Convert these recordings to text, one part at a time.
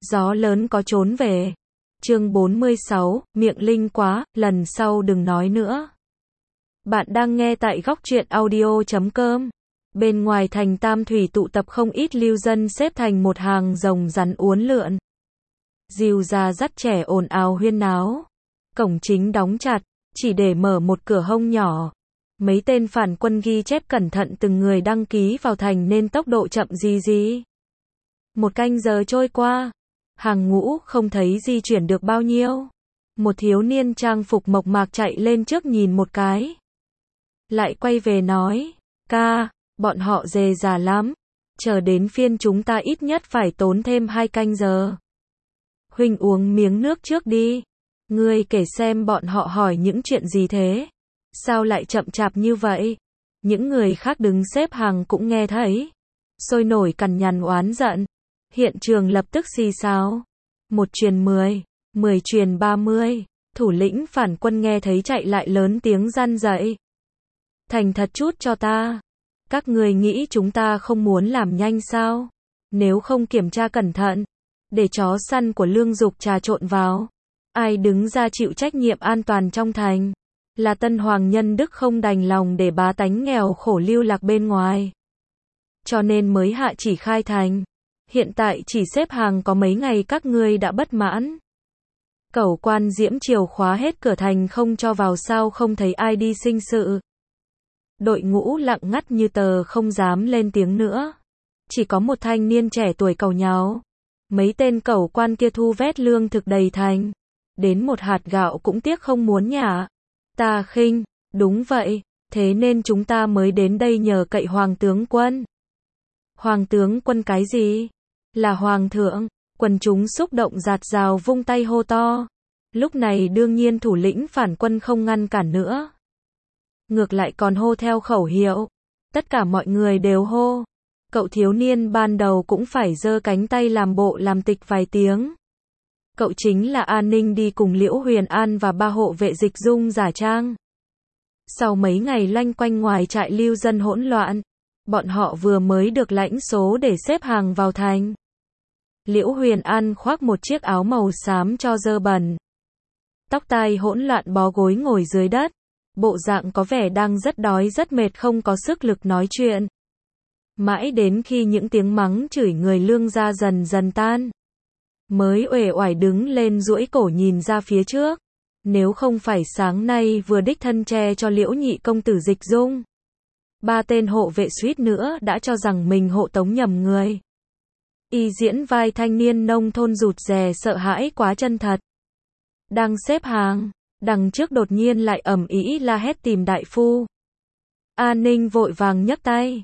Gió lớn có trốn về. Chương 46, miệng linh quá, lần sau đừng nói nữa. Bạn đang nghe tại góc truyện audio.com. Bên ngoài thành Tam Thủy tụ tập không ít lưu dân xếp thành một hàng rồng rắn uốn lượn. Dìu già dắt trẻ ồn ào huyên náo. Cổng chính đóng chặt, chỉ để mở một cửa hông nhỏ. Mấy tên phản quân ghi chép cẩn thận từng người đăng ký vào thành nên tốc độ chậm gì. Một canh giờ trôi qua, hàng ngũ không thấy di chuyển được bao nhiêu. Một thiếu niên trang phục mộc mạc chạy lên trước nhìn một cái. Lại quay về nói, ca, bọn họ dề già lắm. Chờ đến phiên chúng ta ít nhất phải tốn thêm 2 canh giờ. Huynh uống miếng nước trước đi. Ngươi kể xem bọn họ hỏi những chuyện gì thế? Sao lại chậm chạp như vậy? Những người khác đứng xếp hàng cũng nghe thấy. Sôi nổi cằn nhằn oán giận. Hiện trường lập tức xì xào. 1 truyền 10, 10 truyền 30. Thủ lĩnh phản quân nghe thấy chạy lại lớn tiếng răn dậy. Thành thật chút cho ta. Các người nghĩ chúng ta không muốn làm nhanh sao? Nếu không kiểm tra cẩn thận, để chó săn của Lương Dục trà trộn vào, ai đứng ra chịu trách nhiệm an toàn trong thành? Là Tân Hoàng Nhân Đức không đành lòng để bá tánh nghèo khổ lưu lạc bên ngoài. Cho nên mới hạ chỉ khai thành. Hiện tại chỉ xếp hàng có mấy ngày các ngươi đã bất mãn. Cẩu quan Diễm Triều khóa hết cửa thành không cho vào sao không thấy ai đi sinh sự. Đội ngũ lặng ngắt như tờ không dám lên tiếng nữa. Chỉ có một thanh niên trẻ tuổi cầu nháo. Mấy tên cẩu quan kia thu vét lương thực đầy thành. Đến một hạt gạo cũng tiếc không muốn nhả. Ta khinh, đúng vậy, thế nên chúng ta mới đến đây nhờ cậy Hoàng tướng quân. Hoàng tướng quân cái gì? Là Hoàng thượng. Quần chúng xúc động rạt rào vung tay hô to. Lúc này đương nhiên thủ lĩnh phản quân không ngăn cản nữa. Ngược lại còn hô theo khẩu hiệu. Tất cả mọi người đều hô. Cậu thiếu niên ban đầu cũng phải giơ cánh tay làm bộ làm tịch vài tiếng. Cậu chính là An Ninh đi cùng Liễu Huyền An và 3 hộ vệ Dịch Dung giả trang. Sau mấy ngày loanh quanh ngoài trại lưu dân hỗn loạn, bọn họ vừa mới được lãnh số để xếp hàng vào thành. Liễu Huyền An khoác một chiếc áo màu xám cho dơ bẩn. Tóc tai hỗn loạn bó gối ngồi dưới đất. Bộ dạng có vẻ đang rất đói rất mệt không có sức lực nói chuyện. Mãi đến khi những tiếng mắng chửi người Lương gia dần dần tan, mới uể oải đứng lên duỗi cổ nhìn ra phía trước. Nếu không phải sáng nay vừa đích thân che cho Liễu nhị công tử Dịch Dung, 3 tên hộ vệ suýt nữa đã cho rằng mình hộ tống nhầm người. Y diễn vai thanh niên nông thôn rụt rè sợ hãi quá chân thật. Đang xếp hàng, đằng trước đột nhiên lại ầm ĩ la hét tìm đại phu. An Ninh vội vàng nhấc tay.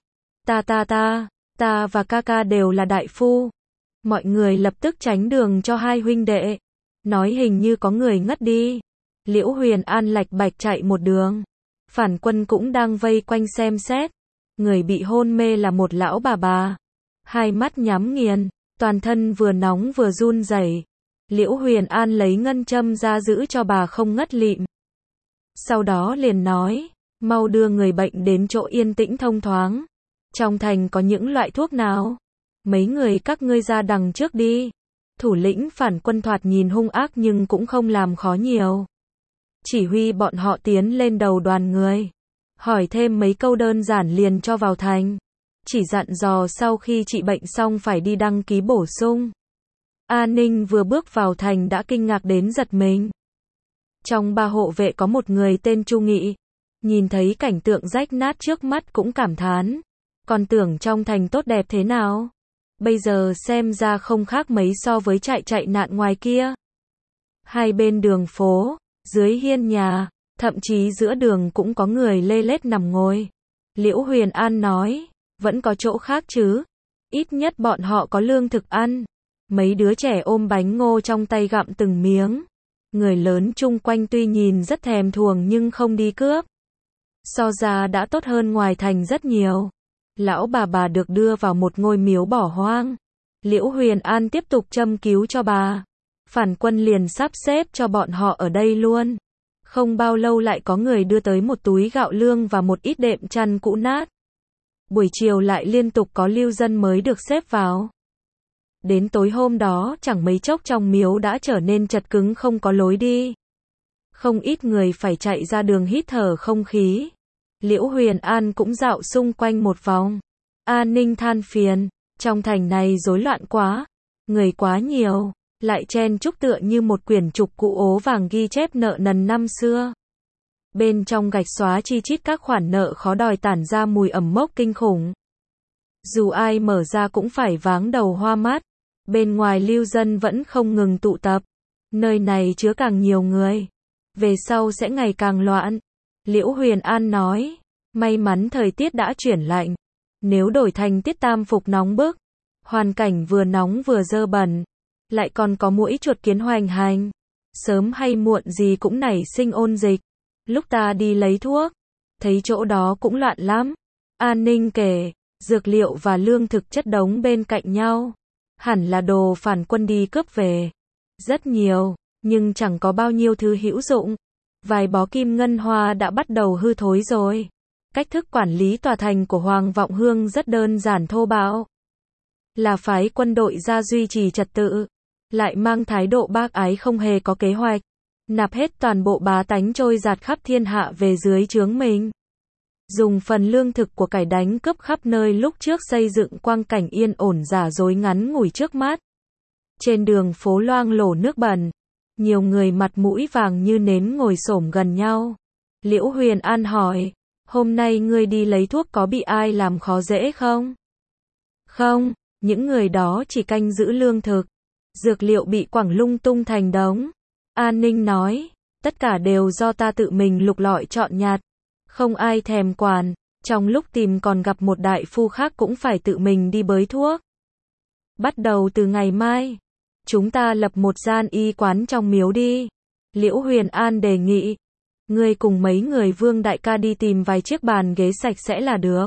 Ta và ca ca đều là đại phu. Mọi người lập tức tránh đường cho hai huynh đệ. Nói hình như có người ngất đi. Liễu Huyền An lạch bạch chạy một đường. Phản quân cũng đang vây quanh xem xét. Người bị hôn mê là một lão bà. Hai mắt nhắm nghiền, toàn thân vừa nóng vừa run rẩy. Liễu Huyền An lấy ngân châm ra giữ cho bà không ngất lịm. Sau đó liền nói, mau đưa người bệnh đến chỗ yên tĩnh thông thoáng. Trong thành có những loại thuốc nào? Mấy người các ngươi ra đằng trước đi. Thủ lĩnh phản quân thoạt nhìn hung ác nhưng cũng không làm khó nhiều. Chỉ huy bọn họ tiến lên đầu đoàn người. Hỏi thêm mấy câu đơn giản liền cho vào thành. Chỉ dặn dò sau khi trị bệnh xong phải đi đăng ký bổ sung. An Ninh vừa bước vào thành đã kinh ngạc đến giật mình. Trong 3 hộ vệ có một người tên Chu Nghị. Nhìn thấy cảnh tượng rách nát trước mắt cũng cảm thán. Còn tưởng trong thành tốt đẹp thế nào? Bây giờ xem ra không khác mấy so với chạy nạn ngoài kia. Hai bên đường phố, dưới hiên nhà, thậm chí giữa đường cũng có người lê lết nằm ngồi. Liễu Huyền An nói, vẫn có chỗ khác chứ. Ít nhất bọn họ có lương thực ăn. Mấy đứa trẻ ôm bánh ngô trong tay gặm từng miếng. Người lớn chung quanh tuy nhìn rất thèm thuồng nhưng không đi cướp. So ra đã tốt hơn ngoài thành rất nhiều. Lão bà được đưa vào một ngôi miếu bỏ hoang. Liễu Huyền An tiếp tục châm cứu cho bà. Phản quân liền sắp xếp cho bọn họ ở đây luôn. Không bao lâu lại có người đưa tới một túi gạo lương và một ít đệm chăn cũ nát. Buổi chiều lại liên tục có lưu dân mới được xếp vào. Đến tối hôm đó chẳng mấy chốc trong miếu đã trở nên chật cứng không có lối đi. Không ít người phải chạy ra đường hít thở không khí. Liễu Huyền An cũng dạo xung quanh một vòng. An Ninh than phiền, trong thành này rối loạn quá, người quá nhiều, lại chen chúc tựa như một quyển trục cũ ố vàng ghi chép nợ nần năm xưa. Bên trong gạch xóa chi chít các khoản nợ khó đòi tản ra mùi ẩm mốc kinh khủng. Dù ai mở ra cũng phải váng đầu hoa mắt. Bên ngoài lưu dân vẫn không ngừng tụ tập. Nơi này chứa càng nhiều người, về sau sẽ ngày càng loạn. Liễu Huyền An nói, may mắn thời tiết đã chuyển lạnh. Nếu đổi thành tiết tam phục nóng bức, hoàn cảnh vừa nóng vừa dơ bẩn, lại còn có muỗi chuột kiến hoành hành, sớm hay muộn gì cũng nảy sinh ôn dịch. Lúc ta đi lấy thuốc, thấy chỗ đó cũng loạn lắm. An Ninh kể, dược liệu và lương thực chất đống bên cạnh nhau. Hẳn là đồ phản quân đi cướp về. Rất nhiều, nhưng chẳng có bao nhiêu thứ hữu dụng. Vài bó kim ngân hoa đã bắt đầu hư thối rồi. Cách thức quản lý tòa thành của Hoàng Vọng Hương rất đơn giản thô bạo. Là phái quân đội ra duy trì trật tự, lại mang thái độ bác ái không hề có kế hoạch. Nạp hết toàn bộ bá tánh trôi dạt khắp thiên hạ về dưới trướng mình. Dùng phần lương thực của cải đánh cướp khắp nơi lúc trước xây dựng quang cảnh yên ổn giả dối ngắn ngủi trước mắt. Trên đường phố loang lổ nước bẩn, nhiều người mặt mũi vàng như nến ngồi xổm gần nhau. Liễu Huyền An hỏi, hôm nay ngươi đi lấy thuốc có bị ai làm khó dễ không? Không, những người đó chỉ canh giữ lương thực. Dược liệu bị quẳng lung tung thành đống. An Ninh nói, tất cả đều do ta tự mình lục lọi chọn nhặt. Không ai thèm quản, trong lúc tìm còn gặp một đại phu khác cũng phải tự mình đi bới thuốc. Bắt đầu từ ngày mai, chúng ta lập một gian y quán trong miếu đi. Liễu Huyền An đề nghị, ngươi cùng mấy người Vương đại ca đi tìm vài chiếc bàn ghế sạch sẽ là được.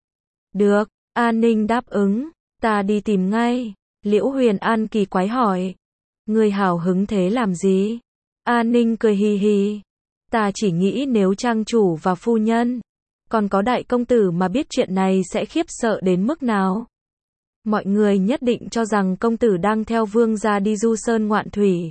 Được, An Ninh đáp ứng, ta đi tìm ngay. Liễu Huyền An kỳ quái hỏi, ngươi hào hứng thế làm gì? An Ninh cười hì hì. Ta chỉ nghĩ nếu trang chủ và phu nhân, còn có đại công tử mà biết chuyện này sẽ khiếp sợ đến mức nào. Mọi người nhất định cho rằng công tử đang theo vương gia đi du sơn ngoạn thủy.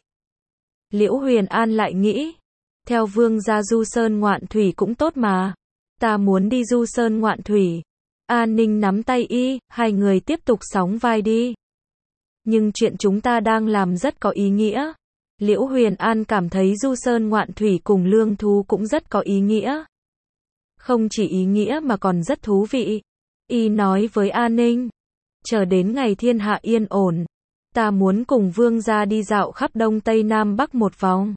Liễu Huyền An lại nghĩ, theo vương gia du sơn ngoạn thủy cũng tốt mà. Ta muốn đi du sơn ngoạn thủy. An Ninh nắm tay y, hai người tiếp tục sóng vai đi. Nhưng chuyện chúng ta đang làm rất có ý nghĩa. Liễu Huyền An cảm thấy du sơn ngoạn thủy cùng lương thú cũng rất có ý nghĩa. Không chỉ ý nghĩa mà còn rất thú vị. Y nói với An Ninh, chờ đến ngày thiên hạ yên ổn, ta muốn cùng vương gia đi dạo khắp Đông Tây Nam Bắc một vòng.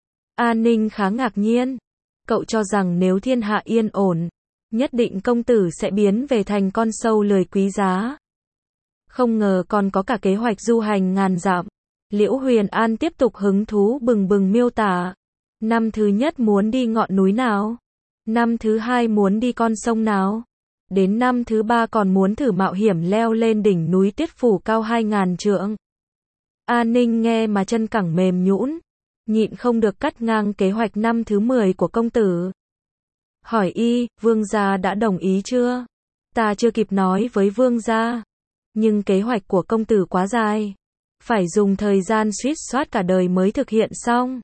An Ninh khá ngạc nhiên. Cậu cho rằng nếu thiên hạ yên ổn, nhất định công tử sẽ biến về thành con sâu lười quý giá. Không ngờ còn có cả kế hoạch du hành ngàn dặm. Liễu Huyền An tiếp tục hứng thú bừng bừng miêu tả. Năm thứ nhất muốn đi ngọn núi nào? Năm thứ hai muốn đi con sông nào? Đến năm thứ ba còn muốn thử mạo hiểm leo lên đỉnh núi Tuyết Phủ cao 2000 trượng. An Ninh nghe mà chân cẳng mềm nhũn, nhịn không được cắt ngang kế hoạch năm thứ 10 của công tử. Hỏi y, vương gia đã đồng ý chưa? Ta chưa kịp nói với vương gia. Nhưng kế hoạch của công tử quá dài. Phải dùng thời gian suýt soát cả đời mới thực hiện xong.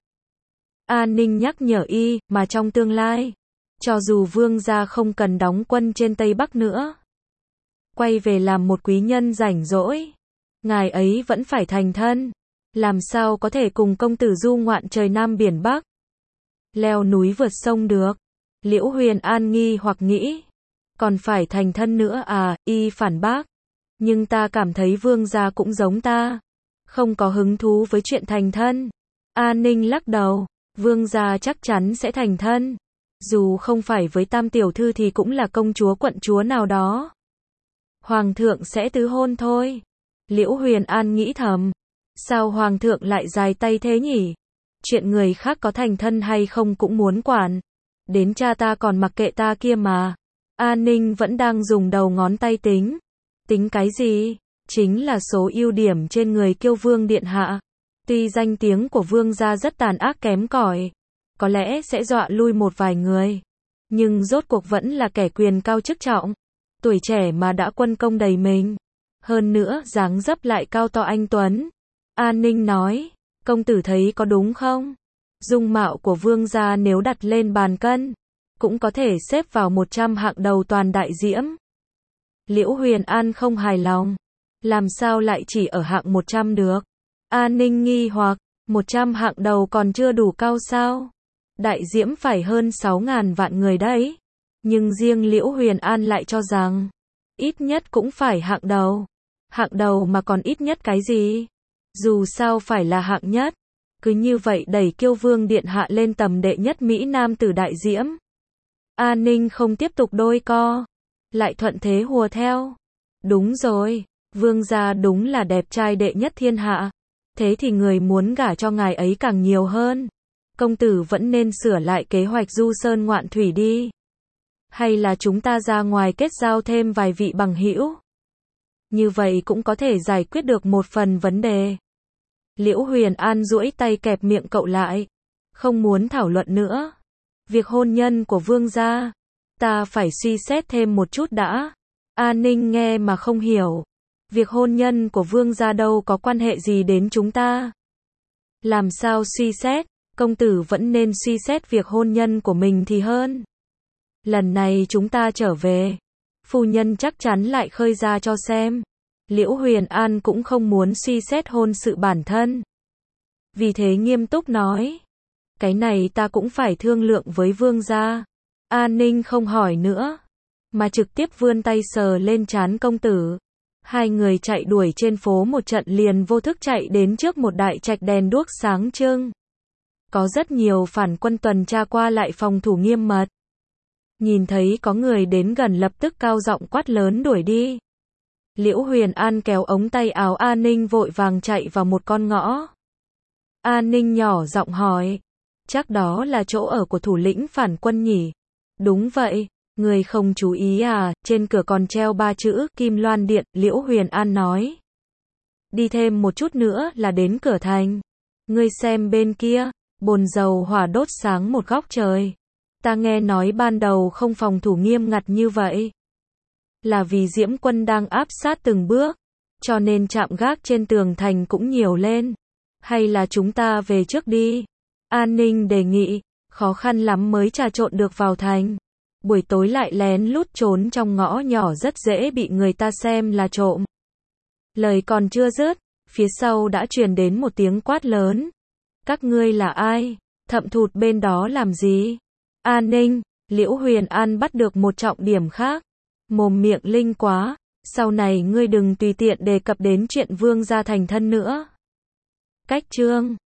An Ninh nhắc nhở y, mà trong tương lai, cho dù vương gia không cần đóng quân trên Tây Bắc nữa, quay về làm một quý nhân rảnh rỗi, ngài ấy vẫn phải thành thân. Làm sao có thể cùng công tử du ngoạn trời Nam biển Bắc, leo núi vượt sông được? Liễu Huyền An nghi hoặc nghĩ, còn phải thành thân nữa à? Y phản bác, nhưng ta cảm thấy vương gia cũng giống ta, không có hứng thú với chuyện thành thân. An Ninh lắc đầu, vương gia chắc chắn sẽ thành thân. Dù không phải với Tam tiểu thư thì cũng là công chúa quận chúa nào đó. Hoàng thượng sẽ tứ hôn thôi. Liễu Huyền An nghĩ thầm, sao hoàng thượng lại dài tay thế nhỉ? Chuyện người khác có thành thân hay không cũng muốn quản. Đến cha ta còn mặc kệ ta kia mà. An Ninh vẫn đang dùng đầu ngón tay tính. Tính cái gì? Chính là số ưu điểm trên người Kiêu Vương điện hạ. Tuy danh tiếng của vương gia rất tàn ác kém cỏi, có lẽ sẽ dọa lui một vài người, nhưng rốt cuộc vẫn là kẻ quyền cao chức trọng, tuổi trẻ mà đã quân công đầy mình. Hơn nữa dáng dấp lại cao to anh tuấn. An Ninh nói, công tử thấy có đúng không? Dung mạo của vương gia nếu đặt lên bàn cân, cũng có thể xếp vào 100 hạng đầu toàn Đại Diễm. Liễu Huyền An không hài lòng. Làm sao lại chỉ ở hạng 100 được? An Ninh nghi hoặc, 100 hạng đầu còn chưa đủ cao sao? Đại Diễm phải hơn 6.000 vạn người đấy. Nhưng riêng Liễu Huyền An lại cho rằng, ít nhất cũng phải hạng đầu. Hạng đầu mà còn ít nhất cái gì? Dù sao phải là hạng nhất. Cứ như vậy đẩy Kiêu Vương điện hạ lên tầm đệ nhất Mỹ Nam tử Đại Diễm. An Ninh không tiếp tục đôi co, lại thuận thế hùa theo. Đúng rồi, vương gia đúng là đẹp trai đệ nhất thiên hạ. Thế thì người muốn gả cho ngài ấy càng nhiều hơn. Công tử vẫn nên sửa lại kế hoạch du sơn ngoạn thủy đi. Hay là chúng ta ra ngoài kết giao thêm vài vị bằng hữu. Như vậy cũng có thể giải quyết được một phần vấn đề. Liễu Huyền An duỗi tay kẹp miệng cậu lại. Không muốn thảo luận nữa. Việc hôn nhân của vương gia, ta phải suy xét thêm một chút đã. An Ninh nghe mà không hiểu. Việc hôn nhân của vương gia đâu có quan hệ gì đến chúng ta. Làm sao suy xét, công tử vẫn nên suy xét việc hôn nhân của mình thì hơn. Lần này chúng ta trở về, phu nhân chắc chắn lại khơi ra cho xem. Liễu Huyền An cũng không muốn suy xét hôn sự bản thân. Vì thế nghiêm túc nói, cái này ta cũng phải thương lượng với vương gia. An Ninh không hỏi nữa, mà trực tiếp vươn tay sờ lên trán công tử. Hai người chạy đuổi trên phố một trận liền vô thức chạy đến trước một đại trạch đèn đuốc sáng trưng. Có rất nhiều phản quân tuần tra qua lại phòng thủ nghiêm mật. Nhìn thấy có người đến gần lập tức cao giọng quát lớn đuổi đi. Liễu Huyền An kéo ống tay áo An Ninh vội vàng chạy vào một con ngõ. An Ninh nhỏ giọng hỏi, chắc đó là chỗ ở của thủ lĩnh phản quân nhỉ? Đúng vậy, người không chú ý à, trên cửa còn treo 3 chữ Kim Loan Điện, Liễu Huyền An nói. Đi thêm một chút nữa là đến cửa thành. Ngươi xem bên kia, bồn dầu hỏa đốt sáng một góc trời. Ta nghe nói ban đầu không phòng thủ nghiêm ngặt như vậy. Là vì Diễm quân đang áp sát từng bước, cho nên trạm gác trên tường thành cũng nhiều lên. Hay là chúng ta về trước đi? An Ninh đề nghị, khó khăn lắm mới trà trộn được vào thành. Buổi tối lại lén lút trốn trong ngõ nhỏ rất dễ bị người ta xem là trộm. Lời còn chưa dứt, phía sau đã truyền đến một tiếng quát lớn. Các ngươi là ai? Thậm thụt bên đó làm gì? An Ninh, Liễu Huyền An bắt được một trọng điểm khác. Mồm miệng linh quá, sau này ngươi đừng tùy tiện đề cập đến chuyện vương gia thành thân nữa. Cách chương